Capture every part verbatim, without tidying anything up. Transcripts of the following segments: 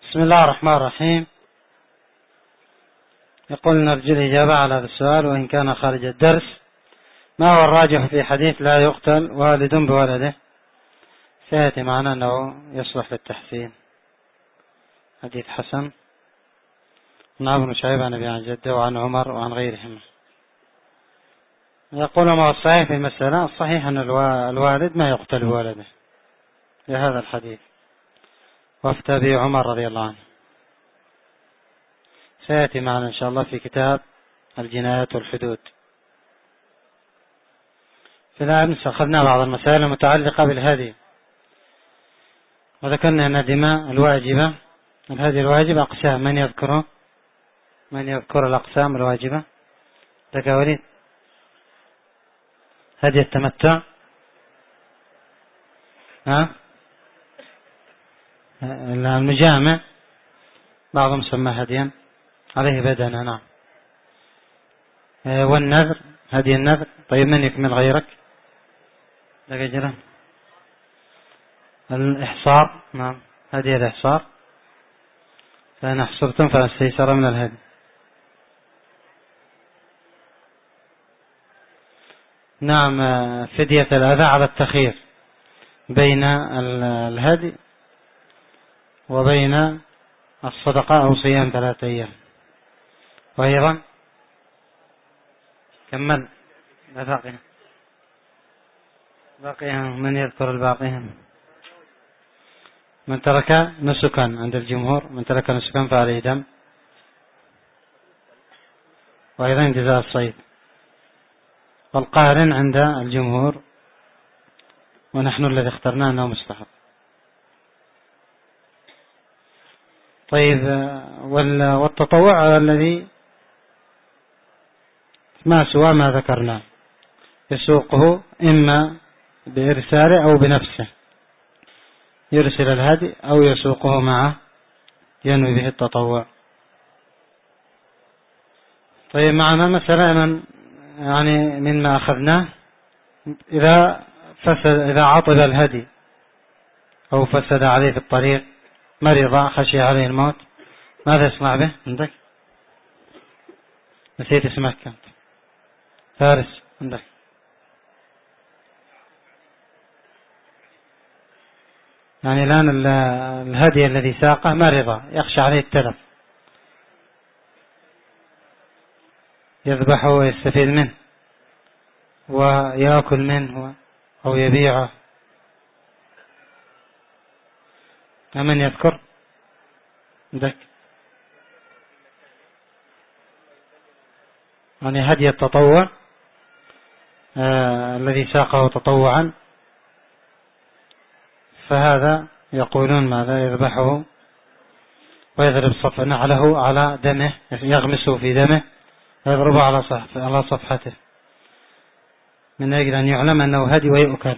بسم الله الرحمن الرحيم. يقول نرجو الإجابة على هذا السؤال وإن كان خارج الدرس. ما هو الراجح في حديث لا يقتل والد بولده؟ سيأتي معنا أنه يصلح للتحسين. حديث حسن عن ابن شعيب عن أبي عن جده وعن عمر وعن غيرهم. يقول ما هو الصحيح في المسألة؟ الصحيح أن الوالد ما يقتل بولده لهذا الحديث، وافتى به عمر رضي الله عنه. سيأتي معنا إن شاء الله في كتاب الجنايات والحدود. في الأمس أخذنا بعض المسائل المتعلقة بالهدي، وذكرنا أن الدماء الواجبة الهدي الواجب أقسام. من يذكره؟ من يذكر الأقسام الواجبة؟ لك وليد. هدي التمتع، ها المجامع بعضهم سمى هديا عليه بدنا. نعم. والنذر، هدي النذر. طيب من يكمل غيرك؟ لك جرى الإحصار. نعم هدي الإحصار، فإن أحصرتم فاستيسر من الهدي. نعم فدية الأذى على التخيير بين الهدي وبين الصدقة أو صيام ثلاثة أيام. وأيضا كمل باقي باقي من يذكر الباقي؟ من ترك نسكا عند الجمهور، من ترك نسكا فعليه دم، وأيضا جزاء الصيد. والقارن عند الجمهور، ونحن الذي اخترناه أنه مستحب. طيب والتطوع الذي ما سوى ما ذكرناه يسوقه إما بإرساله أو بنفسه، يرسل الهدي أو يسوقه معه ينوي به التطوع. طيب معنا مثلا من يعني مما أخذناه، إذا فسد إذا عطل الهدي أو فسد عليه في الطريق، مرض خشي عليه الموت، ماذا يصنع به؟ عندك نسيت اسمك كنت فارس. عندك يعني الآن الهدي الذي ساقه مرض يخشى عليه التلف، يذبحه ويستفيد منه ويأكل منه أو يبيعه. من يذكر؟ عندك يعني هدي التطوع آه الذي ساقه تطوعا، فهذا يقولون ماذا؟ يذبحه ويضرب صف نعله على دمه، يغمسه في دمه ويضربه على صف على صفحته من أجل أن يعلم أنه هدي ويؤكل،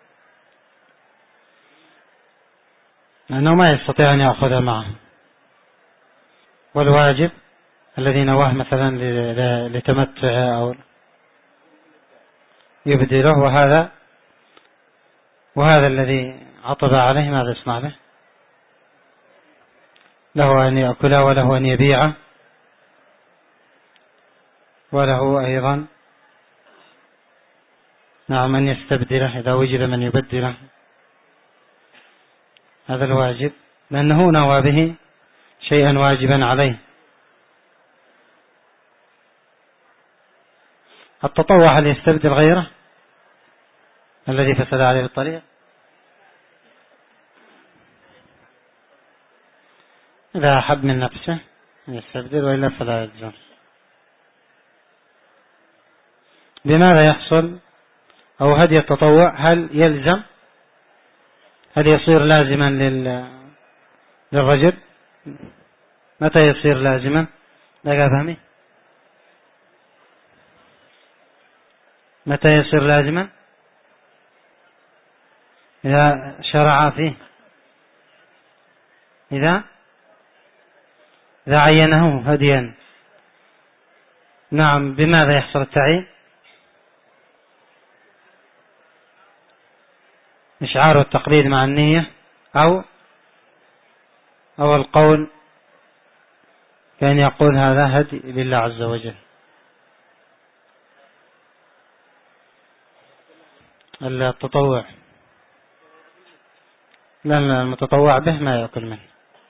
لأنه ما يستطيع أن يأخذ معه. والواجب الذي نواه مثلا لتمتع أو يبدله، وهذا وهذا الذي عطب عليه ماذا يصنع به؟ له أن يأكله وله أن يبيعه وله أيضا نعم أن يستبدله إذا وجد من يبدله. هذا الواجب لأنه نوى به شيئا واجبا عليه. التطوع هل يستبدل غيره الذي فسد عليه الطريق؟ إذا أحب من نفسه يستبدل، وإلا فلا يلزم. بماذا يحصل؟ أو هدي التطوع هل يلزم؟ هل يصير لازما للرجل؟ متى يصير لازما؟ لا فهمي. متى يصير لازما؟ إذا شرع فيه، إذا إذا عينه هديا. نعم. بماذا يحصل التعيين؟ إشعار التقليد مع النية، أو أو القول كان يقول هذا هدي لله عز وجل. التطوع لأن المتطوع به ما يأكل منه،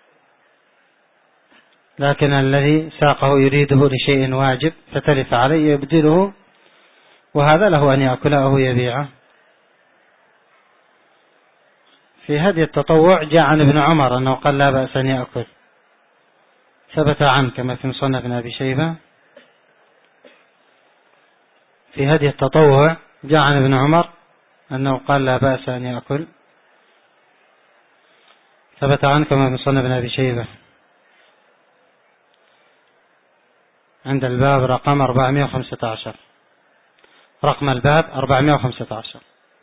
لكن الذي ساقه يريده لشيء واجب فتلف عليه يبدله، وهذا له أن يأكله أو يبيعه. في هدي التطوع جاء عن ابن عمر أنه قال لا بأس أن يأكل، ثبت عنه كما في مصنف ابن أبي شيبة. في هدي التطوع جاء عن ابن عمر أنه قال لا بأس أن يأكل، ثبت عنه كما في مصنف ابن أبي شيبة عند الباب رقم أربعمائة وخمسة عشر، رقم الباب أربعمائة وخمسة عشر.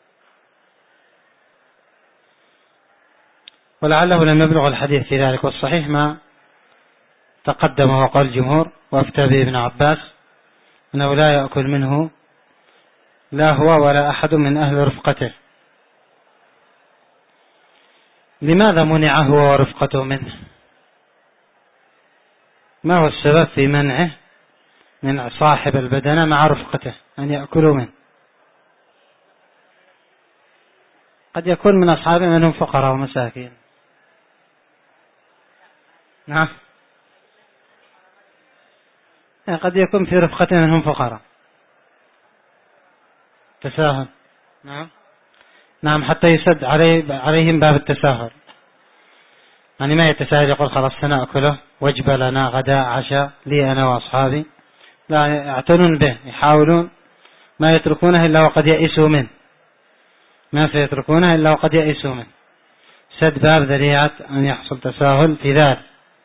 ولعله لم يبلغ الحديث في ذلك، والصحيح ما تقدم وقال الجمهور، وافتى به ابن عباس أنه لا يأكل منه لا هو ولا أحد من أهل رفقته. لماذا منع هو ورفقته منه؟ ما هو السبب في منعه من صاحب البدنة مع رفقته أن يأكلوا منه؟ قد يكون من أصحابه منهم فقراء ومساكين. نعم، قد يكون في رفقته منهم فقراء. تساهل. نعم نعم، حتى يسد عليه عليهم باب التساهل، يعني ما يتساهل يقول خلاص سنأكله وجبة لنا غداء عشاء لي أنا وأصحابي، لا، يعتنون به، يحاولون ما يتركونه إلا وقد يئسوا منه، ما سيتركونه إلا وقد يئسوا منه، سد باب ذريعة أن يحصل تساهل في ذلك.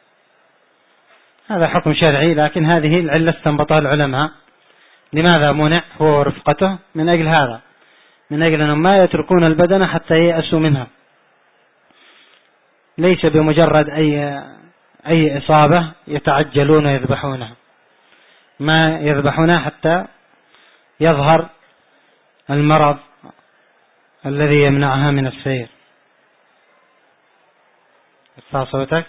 هذا حكم شرعي، لكن هذه العلة استنبطها العلماء. لماذا منع هو ورفقته؟ من أجل هذا، من أجل أنهم ما يتركون البدن حتى يأسوا منها، ليس بمجرد أي أي إصابة يتعجلون ويذبحونها، ما يذبحونها حتى يظهر المرض الذي يمنعها من السير. صوتك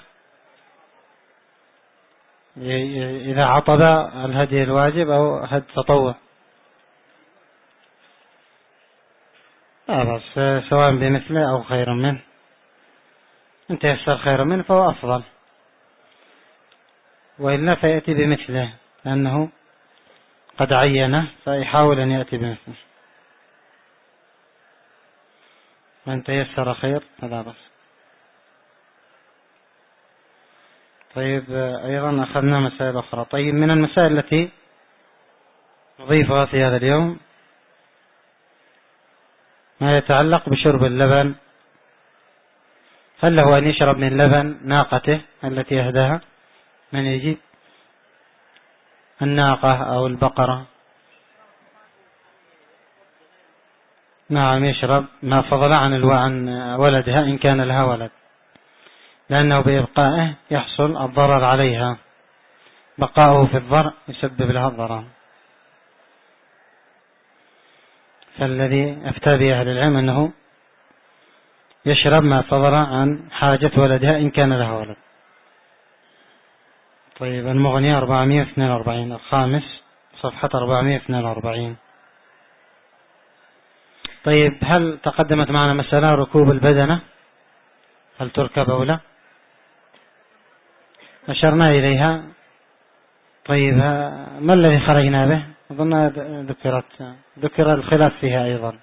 إذا عطب الهدي الواجب أو هدي تطوع، لا بس سواء بمثله أو خير منه، إن تيسر خير منه فهو أفضل، وإلا فيأتي بمثله لأنه قد عينه فيحاول أن يأتي بمثله، وإن تيسر خير فلا بس. طيب، أيضا أخذنا مسائل أخرى. طيب، من المسائل التي نضيفها في هذا اليوم ما يتعلق بشرب اللبن. هل له أن يشرب من لبن ناقته التي يهداها؟ من يجيب؟ الناقة أو البقرة؟ نعم، يشرب ما فضل عن عن ولدها إن كان لها ولد، لأنه بإبقائه يحصل الضرر عليها، بقاؤه في الضرع يسبب لها الضرر. فالذي أفتى به أهل العلم أنه يشرب ما فضل عن حاجة ولدها إن كان لها ولد. طيب، المغني أربعمائة واثنين وأربعين، الخامس، صفحة أربعمائة واثنين وأربعين. طيب، هل تقدمت معنا مسألة ركوب البدنة، هل تركب أو لا؟ أشرنا إليها. طيب، ما الذي خرجنا به؟ أظن ذكرت ذكر الخلاف فيها أيضا.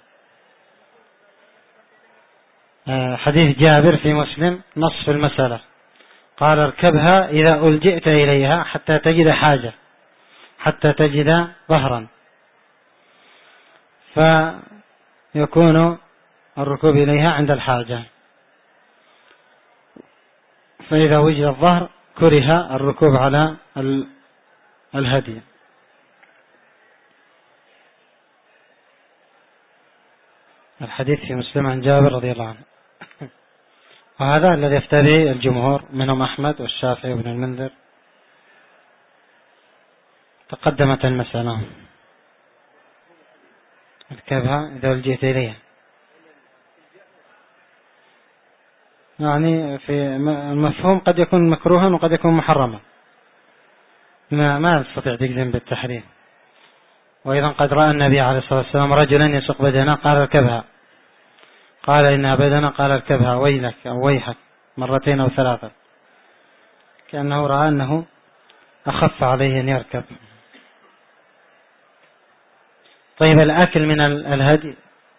حديث جابر في مسلم نص في المسألة، قال اركبها إذا ألجئت إليها حتى تجد حاجة، حتى تجد ظهرا، فيكون الركوب إليها عند الحاجة، فإذا وجد الظهر كره الركوب على الهدي. الحديث في مسلم عن جابر رضي الله عنه، وهذا الذي يفتى به الجمهور منهم أحمد والشافعي وابن المنذر. تقدمت المسألة، اركبها إذا لجئت إليها. يعني في المفهوم قد يكون مكروها وقد يكون محرما، ما ما نستطيع تجزم بالتحريم. وأيضا قد رأى النبي عليه الصلاة والسلام رجلا يسوق بدنه قال اركبها، قال إنها بدنه قال اركبها ويلك أو ويحك مرتين أو ثلاثة، كأنه رأى أنه أخف عليه أن يركب. طيب الأكل من الهدي،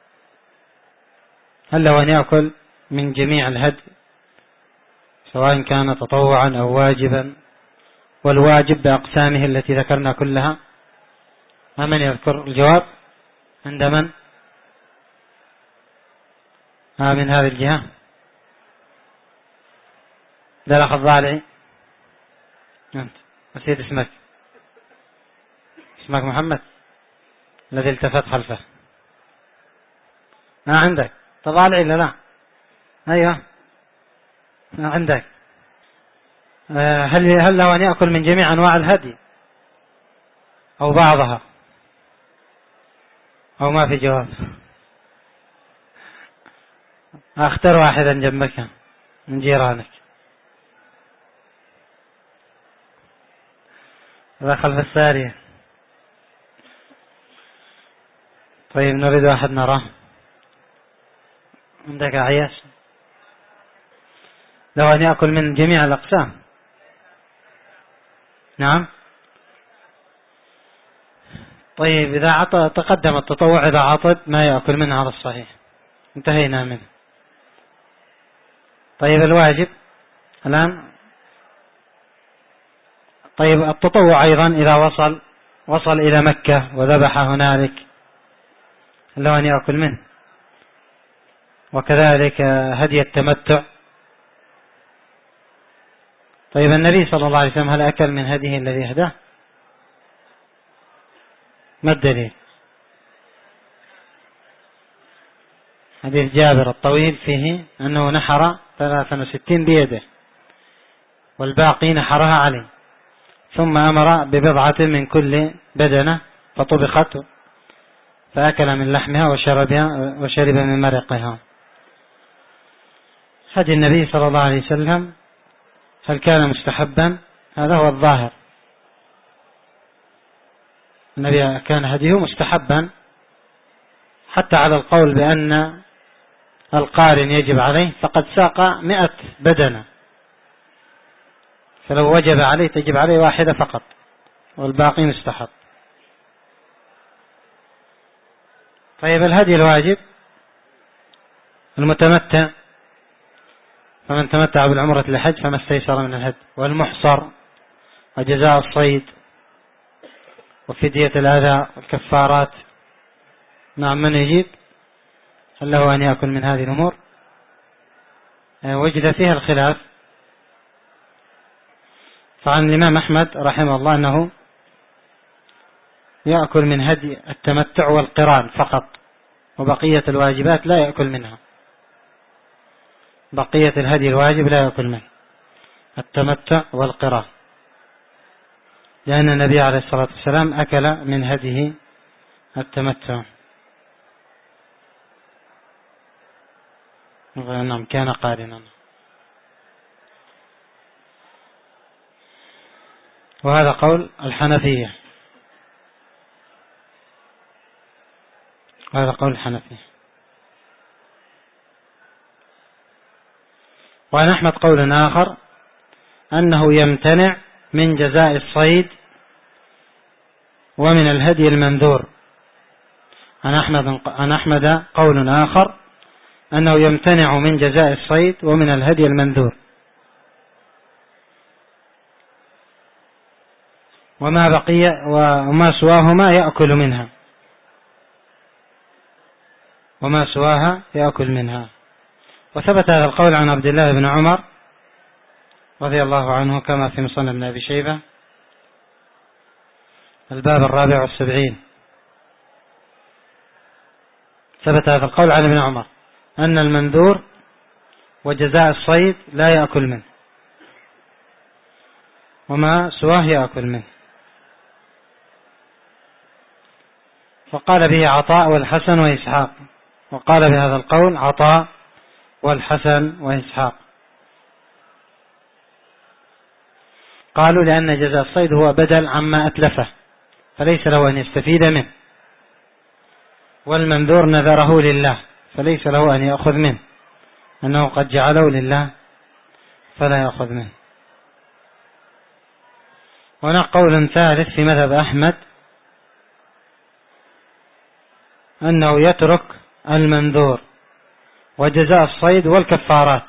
هل له أن يأكل من جميع الهدي سواء كان تطوعا أو واجبا؟ والواجب بأقسامه التي ذكرنا كلها، ما من يذكر الجواب عند من؟ ها من هذه الجهة؟ لا الأخ الضالعي، أنت نسيت اسمك، اسمك محمد الذي التفت خلفه. ما عندك تضالعي إلا لا؟ أيوة ما عندك. هل هل له أن يأكل من جميع أنواع الهدي أو بعضها أو ما في جواب؟ اختر واحدا جنبك من جيرانك، دخل في السارية. طيب نريد واحد نراه. عندك عياش؟ لو أن يأكل من جميع الأقسام. نعم. طيب إذا عطى تقدم التطوع، إذا عطت ما يأكل منها على الصحيح انتهينا منه. طيب الواجب الآن. طيب التطوع أيضا إذا وصل وصل إلى مكة وذبح هنالك لو أن يأكل منه، وكذلك هدي التمتع. طيب النبي صلى الله عليه وسلم هل أكل من هديه الذي هداه؟ ما الدليل؟ حديث جابر الطويل فيه أنه نحر ثلاثة وستين بيده والباقي نحرها عليه، ثم أمر ببضعة من كل بدنة فطبخت فأكل من لحمها وشرب من مرقها. هدي النبي صلى الله عليه وسلم هل كان مستحبا؟ هذا هو الظاهر. النبي كان هديه مستحبا، حتى على القول بأن القارن يجب عليه، فقد ساق مئة بدنة، فلو وجب عليه تجب عليه واحدة فقط والباقي مستحب. طيب الهدي الواجب المتمتع، فمن تمتع بالعمرة لحج فما استيسر من الهدي، والمحصر وجزاء الصيد وفدية الأذى والكفارات. نعم من يجيب؟ هل له أن يأكل من هذه الأمور؟ وجد فيها الخلاف، فعن الإمام أحمد رحمه الله أنه يأكل من هدي التمتع والقران فقط، وبقية الواجبات لا يأكل منها. بقية الهدي الواجب لا يأكل منه، التمتع والقران، لأن النبي عليه الصلاة والسلام أكل من هديه التمتع. نعم كان قارنا. وهذا قول الحنفية، وهذا قول الحنفية. وعن أحمد قول آخر أنه يمتنع من جزاء الصيد ومن الهدي المنذور. عن أحمد, عن أحمد قول آخر أنه يمتنع من جزاء الصيد ومن الهدي المنذور، وما بقي وما سواهما يأكل منها، وما سواها يأكل منها. وثبت هذا القول عن عبد الله بن عمر رضي الله عنه كما في مصنف ابن أبي شيبة الباب الرابع والسبعين. ثبت هذا القول عن ابن عمر أن المنذور وجزاء الصيد لا يأكل منه، وما سواه يأكل منه. فقال به عطاء والحسن وإسحاق، وقال بهذا القول عطاء والحسن وإسحاق. قالوا لأن جزاء الصيد هو بدل عما أتلفه فليس له أن يستفيد منه، والمنذور نذره لله فليس له أن يأخذ منه، أنه قد جعله لله فلا يأخذ منه. هنا قول ثالث في مذهب أحمد أنه يترك المنذور وجزاء الصيد والكفارات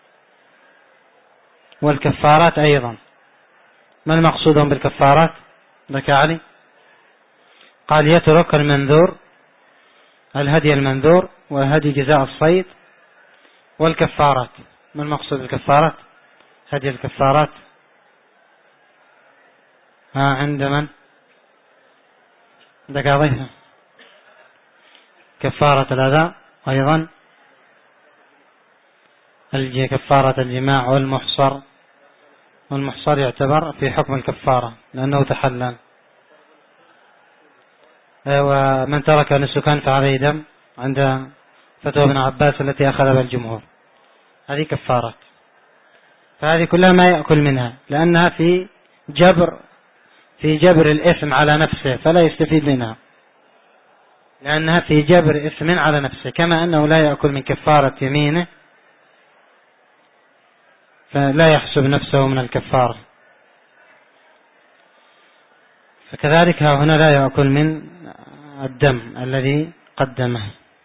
والكفارات أيضا. ما المقصود بالكفارات؟ ذكر علي قال يترك المنذور الهدي المنذور وهدي جزاء الصيد والكفارات. ما المقصود بالكفارات؟ هدي الكفارات ها عند من؟ ذكر ضيفه كفارة الأذى أيضا كفارة الجماع والمحصر، والمحصر يعتبر في حكم الكفارة لأنه تحلل. ومن ترك نسكا فعليه دم عند فتوى ابن عباس التي أخذ بها الجمهور، هذه كفارات. فهذه كلها ما يأكل منها لأنها في جبر في جبر الإثم على نفسه فلا يستفيد منها، لأنها في جبر إثم على نفسه، كما أنه لا يأكل من كفارة يمينه فلا يحسب نفسه من الكفارة، فكذلك هنا لا يأكل من الدم الذي قدمه.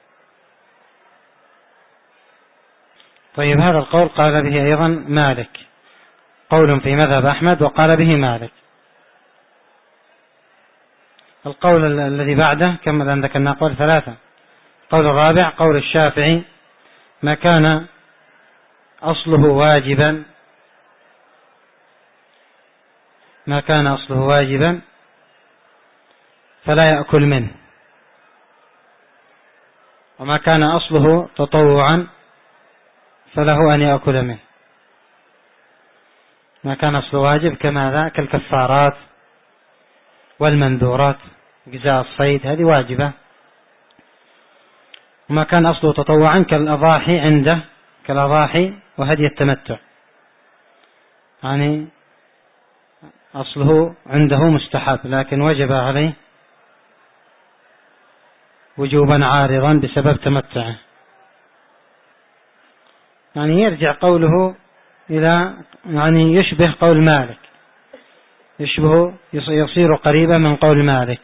طيب هذا القول قال به أيضا مالك، قول في مذهب أحمد وقال به مالك. القول الذي بعده كما عندك النقول ثلاثة. القول الرابع قول الشافعي ما كان أصله واجبا ما كان أصله واجبا فلا يأكل منه، وما كان أصله تطوعا فله أن يأكل منه. ما كان أصله واجب كماذا؟ كالكفارات والمنذورات، جزاء الصيد هذه واجبة. وما كان أصله تطوعا كالأضاحي عنده كالأضاحي وهدي التمتع، يعني أصله عنده مستحب لكن وجب عليه وجوبا عارضا بسبب تمتعه. يعني يرجع قوله إلى يعني يشبه قول مالك، يشبه يصير قريبا من قول مالك.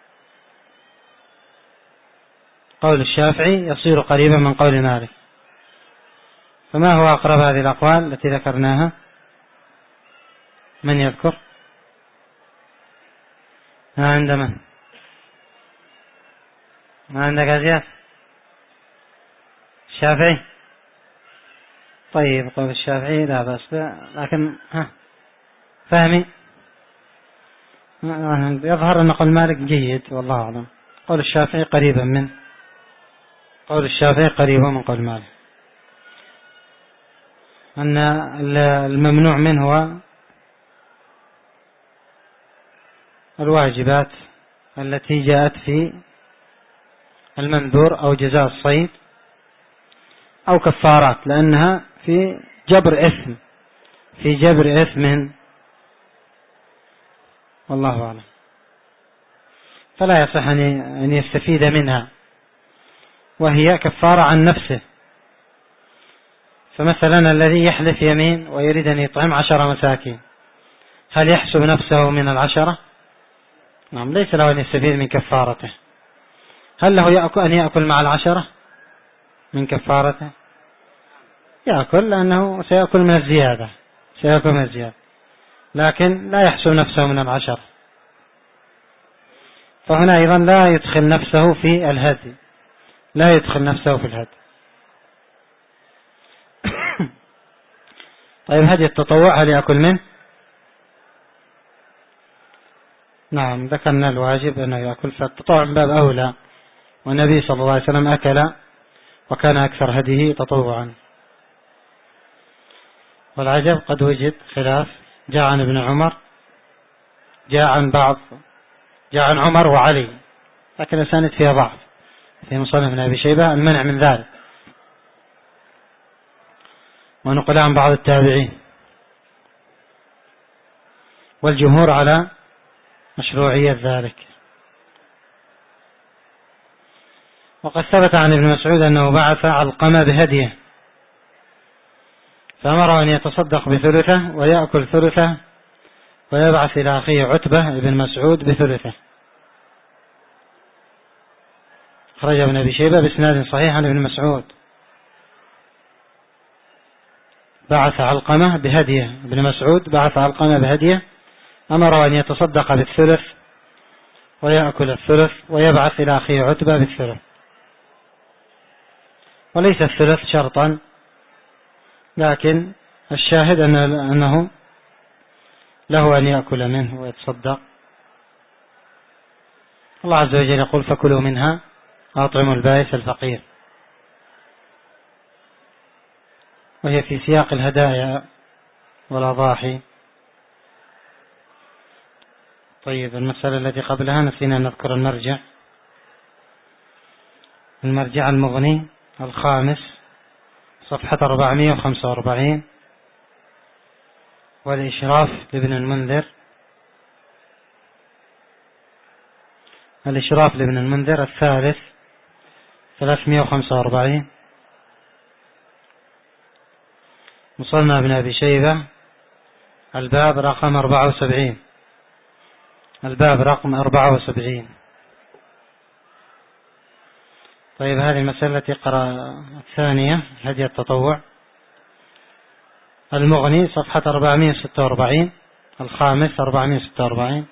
قول الشافعي يصير قريبا من قول مالك. فما هو أقرب هذه الأقوال التي ذكرناها؟ من يذكر؟ ما عند من؟ ما عندك أزياد؟ الشافعي؟ طيب قول الشافعي لا بأس، لكن ها فهمي يظهر أن قول مالك جيد والله أعلم. قول الشافعي قريبا من قول الشافعي قريبا من قول مالك، أن الممنوع منه هو الواجبات التي جاءت في المنذور أو جزاء الصيد أو كفارات، لأنها في جبر إثم في جبر إثم والله أعلم، فلا يصح أن يستفيد منها، وهي كفارة عن نفسه. فمثلا الذي يحلف يمين ويريد أن يطعم عشر مساكين هل يحسب نفسه من العشرة؟ نعم، ليس له أن يستفيد من كفارته. هل له أن يأكل مع العشرة من كفارته؟ يأكل لأنه سيأكل من الزيادة سيأكل من الزيادة لكن لا يحسب نفسه من العشرة. فهنا أيضا لا يدخل نفسه في الهدي لا يدخل نفسه في الهدي. طيب هدي التطوع هل يأكل منه؟ نعم، ذكرنا الواجب أنه يأكل، فالتطوع من باب أولى، والنبي صلى الله عليه وسلم أكل وكان أكثر هديه تطوعا. والعجب قد وجد خلاف، جاء عن ابن عمر جاء عن بعض جاء عن عمر وعلي، لكن الأسانيد فيها ضعف في مصنف ابن أبي شيبة المنع من ذلك، ونقل عن بعض التابعين. والجمهور على مشروعية ذلك. وقد ثبت عن ابن مسعود أنه بعث علقمة بهديه فأمره أن يتصدق بثلثه ويأكل ثلثه ويبعث إلى أخيه عتبة ابن مسعود بثلثه. خرج ابن أبي شيبة بإسناد صحيح عن ابن مسعود بعث علقمة بهديه، ابن مسعود بعث علقمة بهديه أمره أن يتصدق بالثلث ويأكل الثلث ويبعث إلى أخيه عتبة بالثلث. وليس الثلث شرطا، لكن الشاهد أنه له أن يأكل منه ويتصدق. الله عز وجل يقول فكلوا منها وأطعموا البائس الفقير، وهي في سياق الهدايا والأضاحي. طيب، المسألة التي قبلها نسينا نذكر المرجع. المرجع المغني الخامس صفحة أربعمائة وخمسة وأربعين، والإشراف لابن المنذر الإشراف لابن المنذر الثالث ثلاثمائة وخمسة وأربعين. مصنف ابن أبي شيبة الباب رقم أربعة وسبعين الباب رقم أربعة وسبعين. طيب، هذه المسألة التي قرأ الثانية هدي التطوع. المغني صفحة أربعمائة وستة وأربعين الخامس أربعمائة وستة وأربعين.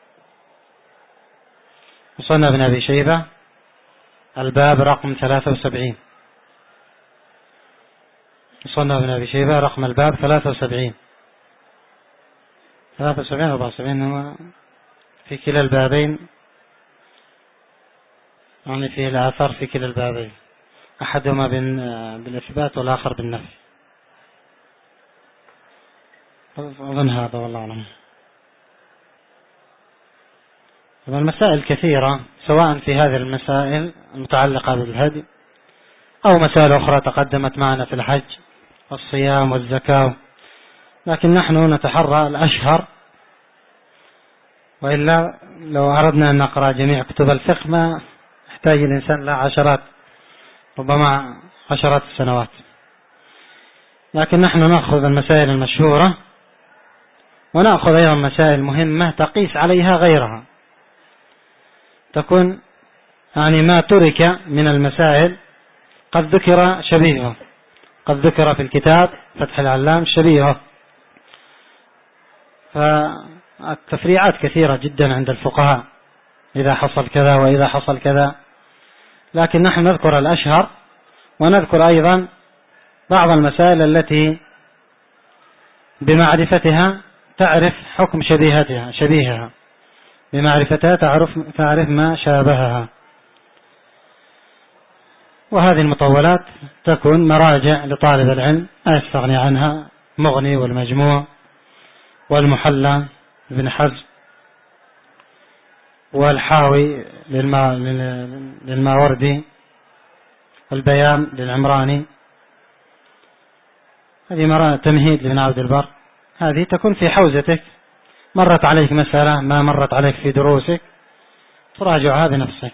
مصنف ابن أبي شيبة الباب رقم ثلاثة وسبعين مصنف ابن أبي شيبة رقم الباب ثلاثة وسبعين ثلاثة وسبعين أربعة وسبعين، هو في كلا البابين، يعني فيه الآثار في كلا البابين، أحدهما بالإثبات والآخر بالنفي. أظن هذا والله أعلم. المسائل كثيرة، سواء في هذه المسائل المتعلقة بالهدي أو مسائل أخرى تقدمت معنا في الحج والصيام والزكاة، لكن نحن نتحرى الأشهر، وإلا لو أردنا أن نقرأ جميع كتب الفقه ما يحتاج الإنسان لا عشرات ربما عشرات السنوات، لكن نحن نأخذ المسائل المشهورة ونأخذ أيضا مسائل مهمة تقيس عليها غيرها، تكون يعني ما ترك من المسائل قد ذكر شبيهه، قد ذكر في الكتاب فتح العلام شبيهه. فالتفريعات كثيرة جدا عند الفقهاء، إذا حصل كذا وإذا حصل كذا، لكن نحن نذكر الأشهر ونذكر أيضا بعض المسائل التي بمعرفتها تعرف حكم شبيهتها شبيهها بمعرفتها تعرف تعرف ما شابهها. وهذه المطولات تكون مراجع لطالب العلم لا يستغني عنها، مغني والمجموع والمحلى ابن حزم والحاوي للما للماوردي البيان للعمراني، هذه مرة تمهيد لابن عبد البر، هذه تكون في حوزتك، مرت عليك مسألة ما مرت عليك في دروسك تراجعها بنفسك.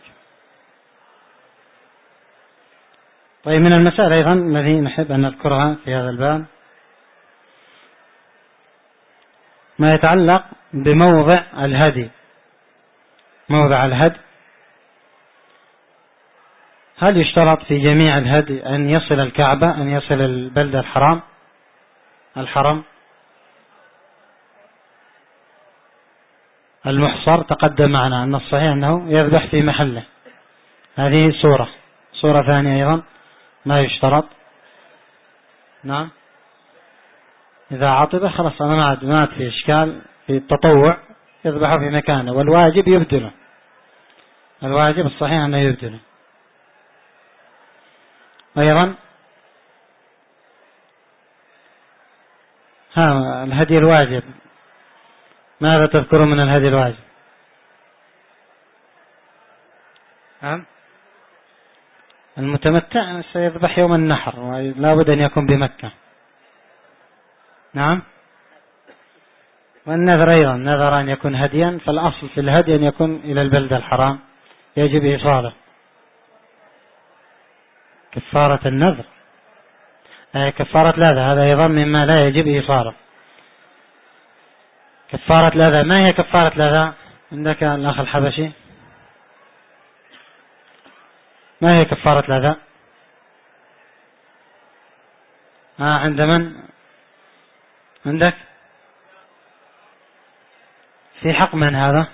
طيب، من المسائل أيضا الذي نحب أن نذكرها في هذا الباب ما يتعلق بموضع الهدي. موضع الهدي، هل يشترط في جميع الهدي أن يصل الكعبة، أن يصل البلد الحرام الحرم المحصر؟ تقدم معنا أن الصحيح أنه يذبح في محله، هذه صورة صورة ثانية أيضا ما يشترط. نعم، إذا عطب خلاص أنا ما عاد ما عاد في إشكال، في التطوع يذبحه في مكانه، والواجب يبدله، الواجب الصحيح أنه يبدله. أيضا ها الهدي الواجب، ماذا تذكرون من الهدي الواجب؟ نعم، المتمتع سيذبح يوم النحر ولا بد أن يكون بمكة. نعم، والنذر أيضا نذر أن يكون هديا، فالأصل في الهدي أن يكون إلى البلد الحرام يجب إيصاله. كفارة النذر كفارة الأذى هذا أيضا مما لا يجب إيصاله. كفارة الأذى، ما هي كفارة الأذى عندك الأخ الحبشي؟ ما هي كفارة الأذى؟ آه عند من؟ عندك في حق من هذا؟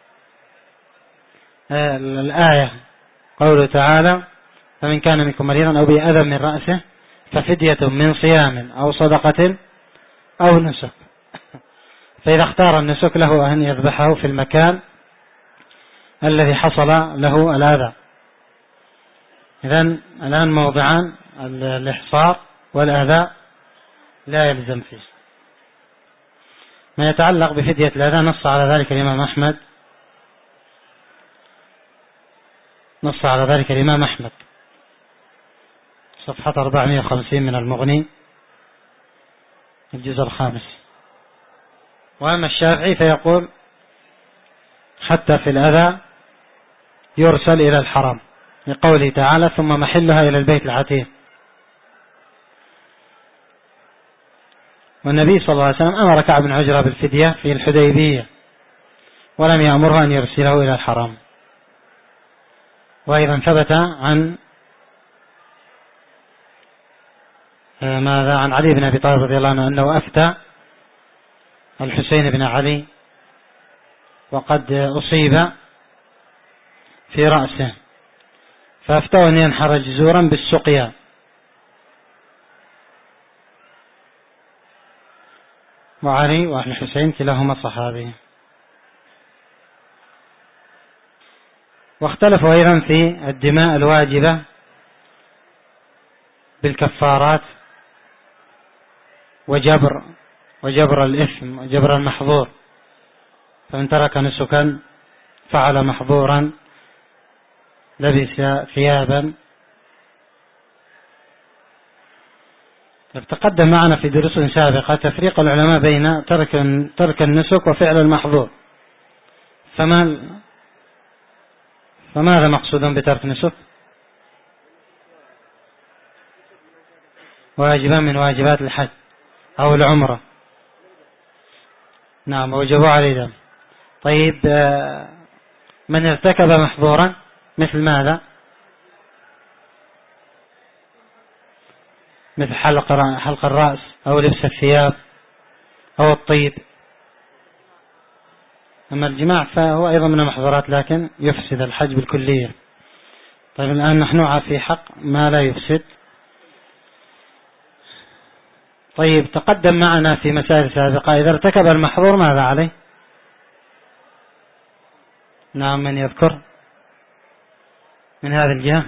آه الآية قوله تعالى فمن كان منكم مريضا أو به أذى من رأسه ففدية من صيام أو صدقة أو نسك. فإذا اختار النسك له أن يذبحه في المكان الذي حصل له الأذى. إذن الآن موضعان الإحصار والأذى لا يلزم فيه. ما يتعلق بفدية الأذى نص على ذلك الإمام أحمد نص على ذلك الإمام أحمد صفحة أربعمائة وخمسين من المغني الجزء الخامس. وأما الشافعي فيقول حتى في الأذى يرسل إلى الحرم لقوله تعالى ثم محلها إلى البيت العتيق. والنبي صلى الله عليه وسلم أمر كعب بن عجرة بالفدية في الحديبية ولم يأمره أن يرسله إلى الحرم. وأيضا ثبت عن ماذا عن علي بن أبي طالب رضي الله عنه أنه أفتى الحسين بن علي وقد أصيب في رأسه فأفتاه أن ينحر جزورا بالسقيا. وعلي وأهل الحسين كلاهما صحابي. واختلفوا أيضا في الدماء الواجبة بالكفارات وجبر وجبر الإثم وجبر المحظور. فمن ترك نسكا فعل محظورا لبس ثيابا. تقدم معنا في دروس سابقة تفريق العلماء بين ترك ترك النسك وفعل المحظور. فما فماذا مقصود بترك النسك؟ واجبا من واجبات الحج أو العمرة. نعم وجبوا عليه دم. طيب من ارتكب محظورا مثل ماذا؟ مثل حلق حلق الرأس أو لبس الثياب أو الطيب. أما الجماع فهو أيضا من المحظورات لكن يفسد الحج بالكلية. طيب الآن نحن في حق ما لا يفسد. طيب تقدم معنا في مسائل سابقة إذا ارتكب المحظور ماذا عليه؟ نعم من يذكر من هذه الجهة؟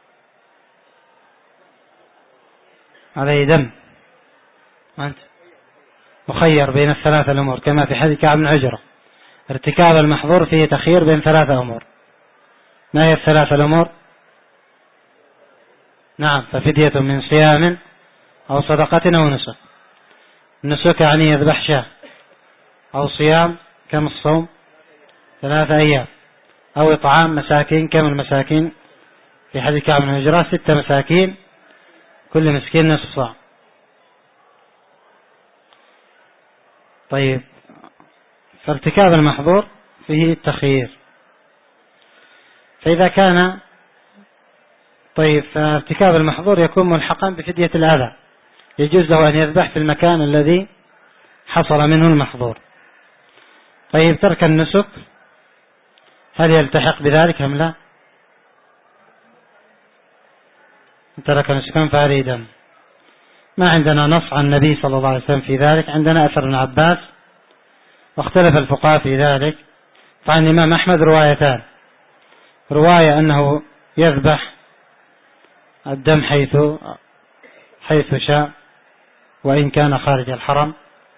عليه دم. أنت مخير بين الثلاثة الأمور كما في حديث كعب بن عجرة. ارتكاب المحظور فيه تخيير بين ثلاثة أمور. ما هي الثلاثة الأمور؟ نعم ففدية من صيام أو صدقة أو نسك. النسك يعني يذبح شاة، أو صيام كم الصوم ثلاثة أيام، أو إطعام مساكين كم المساكين في حديث كعب بن عجرة ستة مساكين كل مسكين نصف صاع. طيب فارتكاب المحظور فيه التخيير. فإذا كان طيب فارتكاب المحظور يكون ملحقا بفدية الأذى، يجوز له أن يذبح في المكان الذي حصل منه المحظور. طيب ترك النسك هل يلتحق بذلك أم لا؟ ترك نسكا فعليه دم. ما عندنا نص عن النبي صلى الله عليه وسلم في ذلك، عندنا أثر ابن عباس واختلف الفقهاء في ذلك. فعن الإمام أحمد روايتان: رواية أنه يذبح الدم حيث حيث شاء وإن كان خارج الحرم،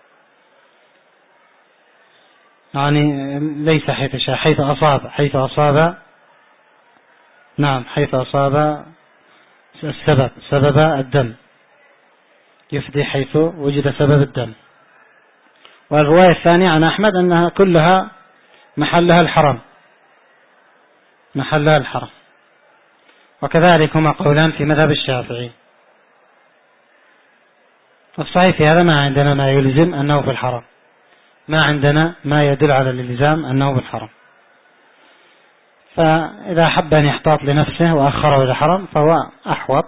يعني ليس حيث شاء، حيث أصاب حيث أصاب نعم حيث أصاب السبب سبب الدم، يفدي حيث وجد سبب الدم. والرواية الثانية عن أحمد أنها كلها محلها الحرم، محلها الحرم. وكذلك هما قولان في مذهب الشافعي. والصحيح في هذا ما عندنا ما يلزم أنه في الحرم، ما عندنا ما يدل على الالتزام أنه في الحرم. فإذا حب أن يحتاط لنفسه وأخره إلى الحرم فهو أحوط.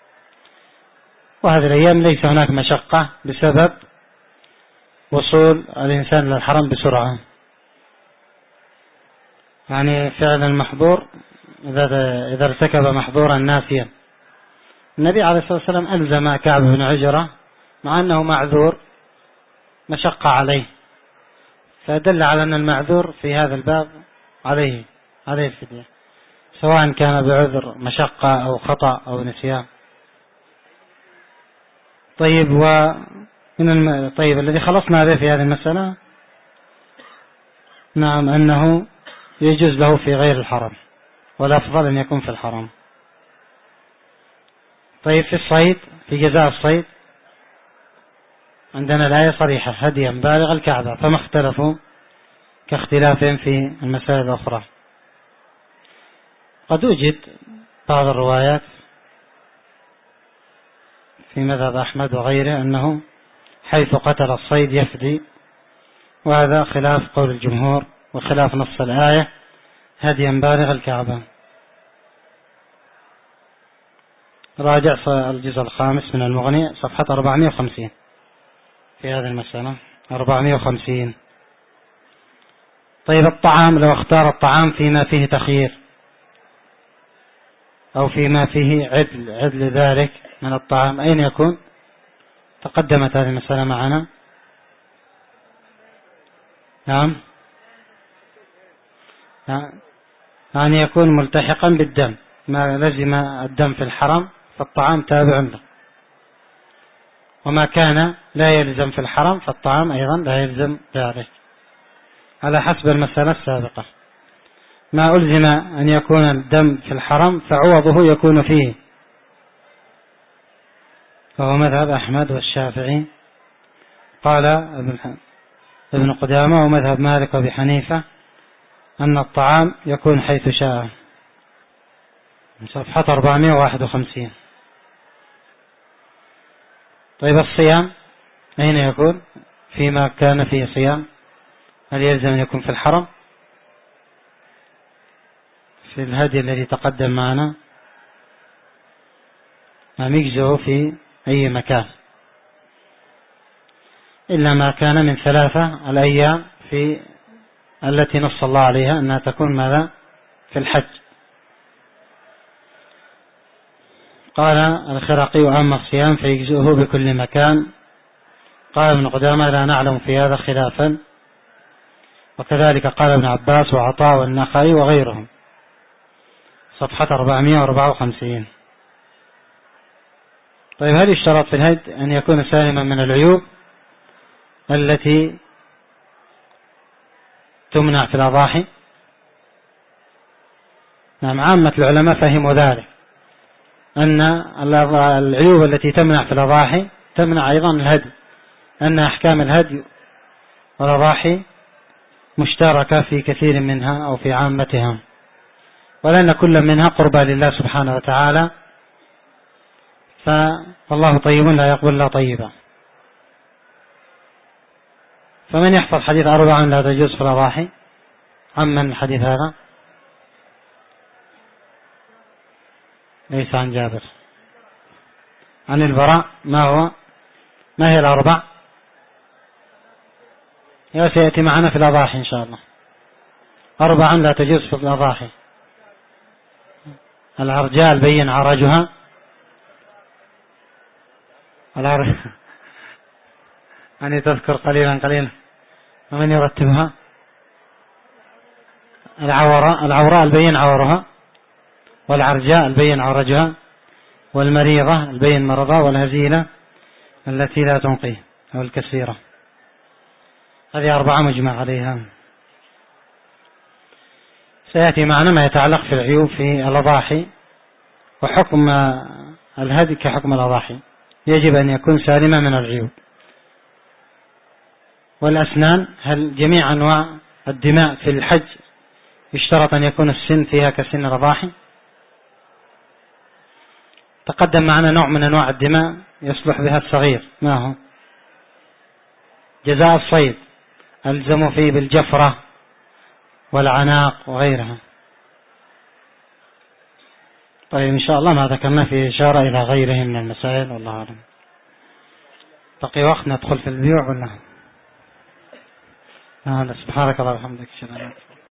وهذه الأيام ليس هناك مشقة بسبب وصول الإنسان للحرم بسرعة. يعني فعل المحظور إذا ارتكب محظورا ناسيا، النبي عليه الصلاة والسلام ألزم كعب بن عجرة مع أنه معذور مشقة عليه، فدل على أن المعذور في هذا الباب عليه عليه الفدية، سواء كان بعذر مشقة أو خطأ أو نسيان. طيب ومن الم... طيب الذي خلصنا به في هذه المسألة نعم أنه يجوز له في غير الحرم، والأفضل أن يكون في الحرم. طيب في الصيد، في جزاء الصيد عندنا الآية صريحة هديا بالغ الكعبة، فما اختلفوا كاختلافهم في المسائل الأخرى. قد وجد بعض الروايات في مذهب أحمد وغيره أنه حيث قتل الصيد يفدي، وهذا خلاف قول الجمهور وخلاف نص الآية هديا بالغ الكعبة. راجع الجزء الخامس من المغني صفحة أربعمائة وخمسين في هذه المسألة أربعمائة وخمسين. طيب الطعام، لو اختار الطعام فيما فيه تخيير أو فيما فيه عدل عدل ذلك من الطعام، أين يكون؟ تقدمت هذه المسألة معنا. نعم، يعني يكون ملتحقا بالدم، ما لزم الدم في الحرم فالطعام تابع له، وما كان لا يلزم في الحرم فالطعام أيضا لا يلزم ذلك، على حسب المسألة السابقة. ما ألزم أن يكون الدم في الحرم فعوضه يكون فيه، فهو مذهب أحمد والشافعي. قال ابن قدامة ومذهب مالك وابي حنيفة أن الطعام يكون حيث شاء. صفحة أربعمائة وواحد وخمسين. طيب الصيام أين يكون؟ فيما كان فيه صيام هل يلزم أن يكون في الحرم؟ في الهدي الذي تقدم معنا أم يجزه في أي مكان، إلا ما كان من ثلاثة الأيام في التي نص الله عليها أنها تكون ماذا؟ في الحج. قال الخرقي أما الصيام فيجزئه بكل مكان. قال ابن قدامة لا نعلم في هذا خلافا، وكذلك قال ابن عباس وعطاء والنخعي وغيرهم. صفحة أربعمائة وأربعة وخمسين. طيب هل يشترط في الهدي أن يكون سالما من العيوب التي تمنع في الأضاحي؟ نعم، عامة العلماء فهموا ذلك، أن العيوب التي تمنع في الأضاحي تمنع أيضا الهدي، أن أحكام الهدي والأضاحي مشتركة في كثير منها أو في عامتها، ولأن كل منها قربى لله سبحانه وتعالى، فالله طيب لا يقبل إلا طيبا. فمن يحفظ حديث أربع لا تجوز في الأضاحي؟ عمن الحديث هذا؟ ليس عن جابر، عن البراء. ما هو ما هي الأربع؟ يا سيأتي معنا في الأضاحي إن شاء الله. أربع لا تجوز في الأضاحي: العرجاء البين عرجها، العرج يعني تذكر قليلا قليلا، ومن يرتبها؟ العوراء العوراء البين عورها، والعرجاء البين عرجها، والمريضة البين مرضها، والهزيلة التي لا تنقي أو الكثيرة. هذه أربعة مجمع عليها. سيأتي معنا ما يتعلق في العيوب في الأضاحي، وحكم الهدي كحكم الأضاحي، يجب أن يكون سالما من العيوب. والأسنان، هل جميع أنواع الدماء في الحج يشترط أن يكون السن فيها كسن الأضاحي؟ تقدم معنا نوع من أنواع الدماء يصلح بها الصغير، ما هو؟ جزاء الصيد ألزم فيه بالجفرة والعناق وغيرها. طيب إن شاء الله ما ذكرنا في إشارة إلى غيره من المسائل، والله أعلم. بقي وقت ندخل في البيوع ولا؟ آه سبحانك اللهم وبحمدك.